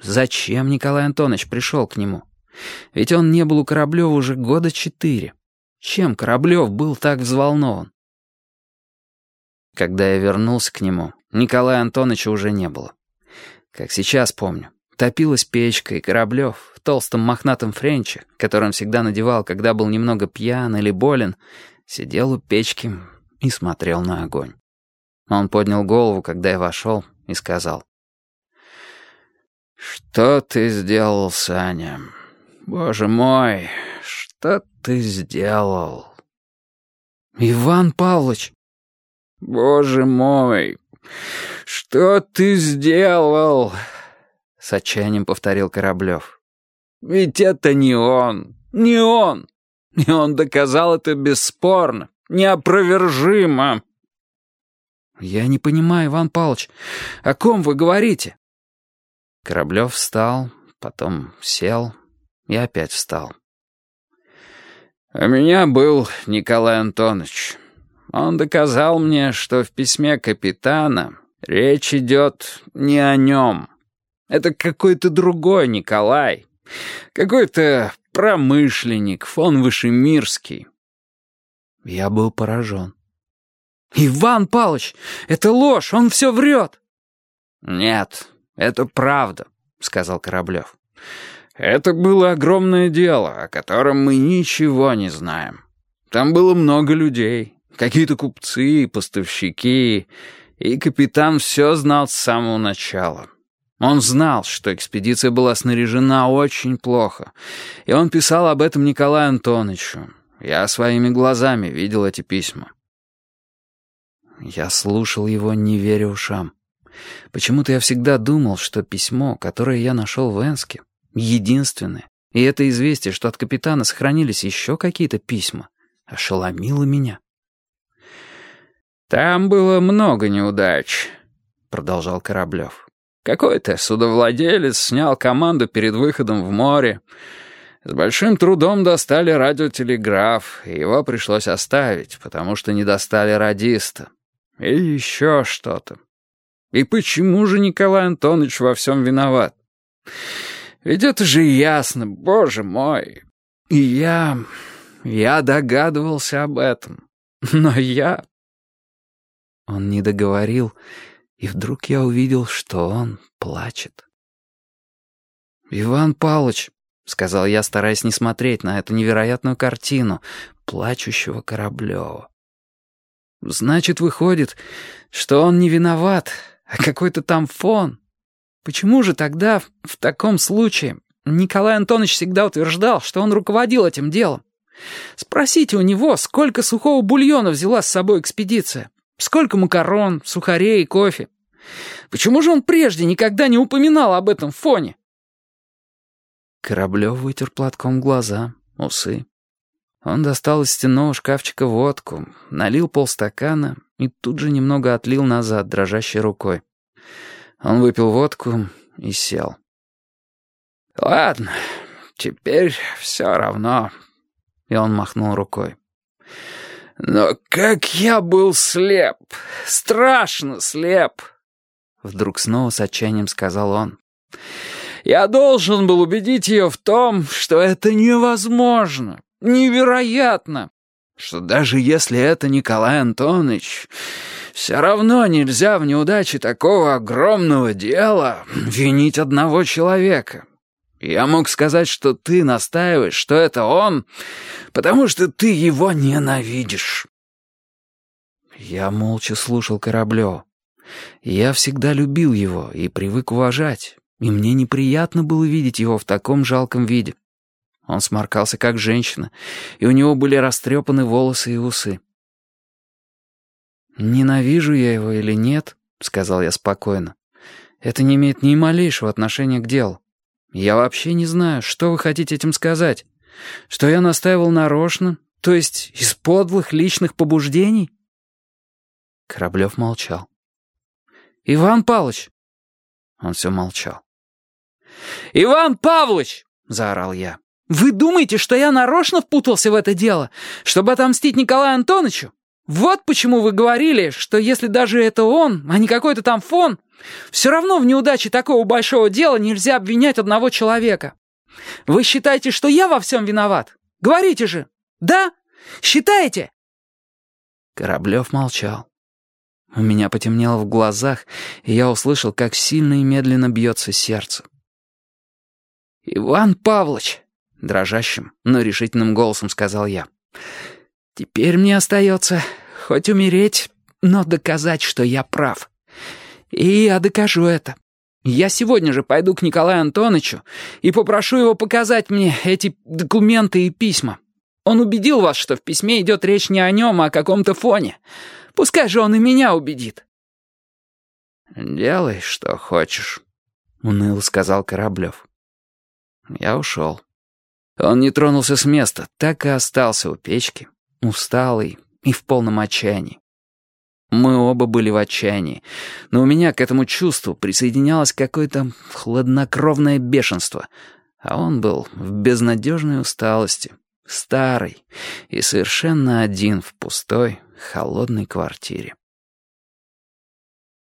зачем Николай Антонович пришел к нему? Ведь он не был у Кораблева уже года 4. Чем Кораблев был так взволнован? Когда я вернулся к нему, Николая Антоновича уже не было. Как сейчас помню, топилась печка, и Кораблев в толстом мохнатом френче, который он всегда надевал, когда был немного пьян или болен, сидел у печки и смотрел на огонь. Он поднял голову, когда я вошел, и сказал: «Что ты сделал, Саня? Боже мой, что ты сделал?» «Иван Павлович!» «Боже мой, что ты сделал?» С отчаянием повторил Кораблев. «Ведь это не он, не он. И он доказал это бесспорно, неопровержимо». «Я не понимаю, Иван Павлович, о ком вы говорите?» Кораблев встал, потом сел и опять встал. «У меня был Николай Антонович. Он доказал мне, что в письме капитана речь идет не о нем. Это какой-то другой Николай, какой-то промышленник, фон Вышемирский». Я был поражен. «Иван Павлович, это ложь, он все врет!» «Нет, это правда», — сказал Кораблев. «Это было огромное дело, о котором мы ничего не знаем. Там было много людей, какие-то купцы, поставщики, и капитан все знал с самого начала. Он знал, что экспедиция была снаряжена очень плохо, и он писал об этом Николаю Антоновичу. Я своими глазами видел эти письма». Я слушал его, не веря ушам. Почему-то я всегда думал, что письмо, которое я нашел в Энске, единственное, и это известие, что от капитана сохранились еще какие-то письма, ошеломило меня. «Там было много неудач», — продолжал Кораблев. «Какой-то судовладелец снял команду перед выходом в море. С большим трудом достали радиотелеграф, и его пришлось оставить, потому что не достали радиста. И еще что-то. И почему же Николай Антонович во всем виноват? Ведь это же ясно, боже мой. И я догадывался об этом. Но я...» Он не договорил, и вдруг я увидел, что он плачет. «Иван Павлович», — сказал я, стараясь не смотреть на эту невероятную картину плачущего Кораблева. «Значит, выходит, что он не виноват, а какой-то там фон. Почему же тогда, в таком случае, Николай Антонович всегда утверждал, что он руководил этим делом? Спросите у него, сколько сухого бульона взяла с собой экспедиция, сколько макарон, сухарей и кофе. Почему же он прежде никогда не упоминал об этом фоне?» Кораблев вытер платком глаза, усы. Он достал из стенного шкафчика водку, налил полстакана и тут же немного отлил назад дрожащей рукой. Он выпил водку и сел. «Ладно, теперь все равно». И он махнул рукой. «Но как я был слеп! Страшно слеп!» Вдруг снова с отчаянием сказал он. «Я должен был убедить ее в том, что это невозможно, невероятно, что даже если это Николай Антонович, все равно нельзя в неудаче такого огромного дела винить одного человека. Я мог сказать, что ты настаиваешь, что это он, потому что ты его ненавидишь». Я молча слушал Кораблева. Я всегда любил его и привык уважать, и мне неприятно было видеть его в таком жалком виде. Он сморкался, как женщина, и у него были растрепаны волосы и усы. «Ненавижу я его или нет, — сказал я спокойно, — это не имеет ни малейшего отношения к делу. Я вообще не знаю, что вы хотите этим сказать. Что я настаивал нарочно, то есть из подлых личных побуждений?» Кораблев молчал. «Иван Павлович!» Он все молчал. «Иван Павлович!» — заорал я. «Вы думаете, что я нарочно впутался в это дело, чтобы отомстить Николаю Антоновичу? Вот почему вы говорили, что если даже это он, а не какой-то там фон, все равно в неудаче такого большого дела нельзя обвинять одного человека. Вы считаете, что я во всем виноват? Говорите же. Да? Считаете?» Кораблев молчал. У меня потемнело в глазах, и я услышал, как сильно и медленно бьется сердце. «Иван Павлович», — дрожащим, но решительным голосом сказал я, — «теперь мне остается хоть умереть, но доказать, что я прав. И я докажу это. Я сегодня же пойду к Николаю Антоновичу и попрошу его показать мне эти документы и письма. Он убедил вас, что в письме идет речь не о нем, а о каком-то фоне. Пускай же он и меня убедит». «Делай, что хочешь», — уныло сказал Кораблев. Я ушел. Он не тронулся с места, так и остался у печки, усталый и в полном отчаянии. Мы оба были в отчаянии, но у меня к этому чувству присоединялось какое-то хладнокровное бешенство, а он был в безнадежной усталости, старый и совершенно один в пустой, холодной квартире.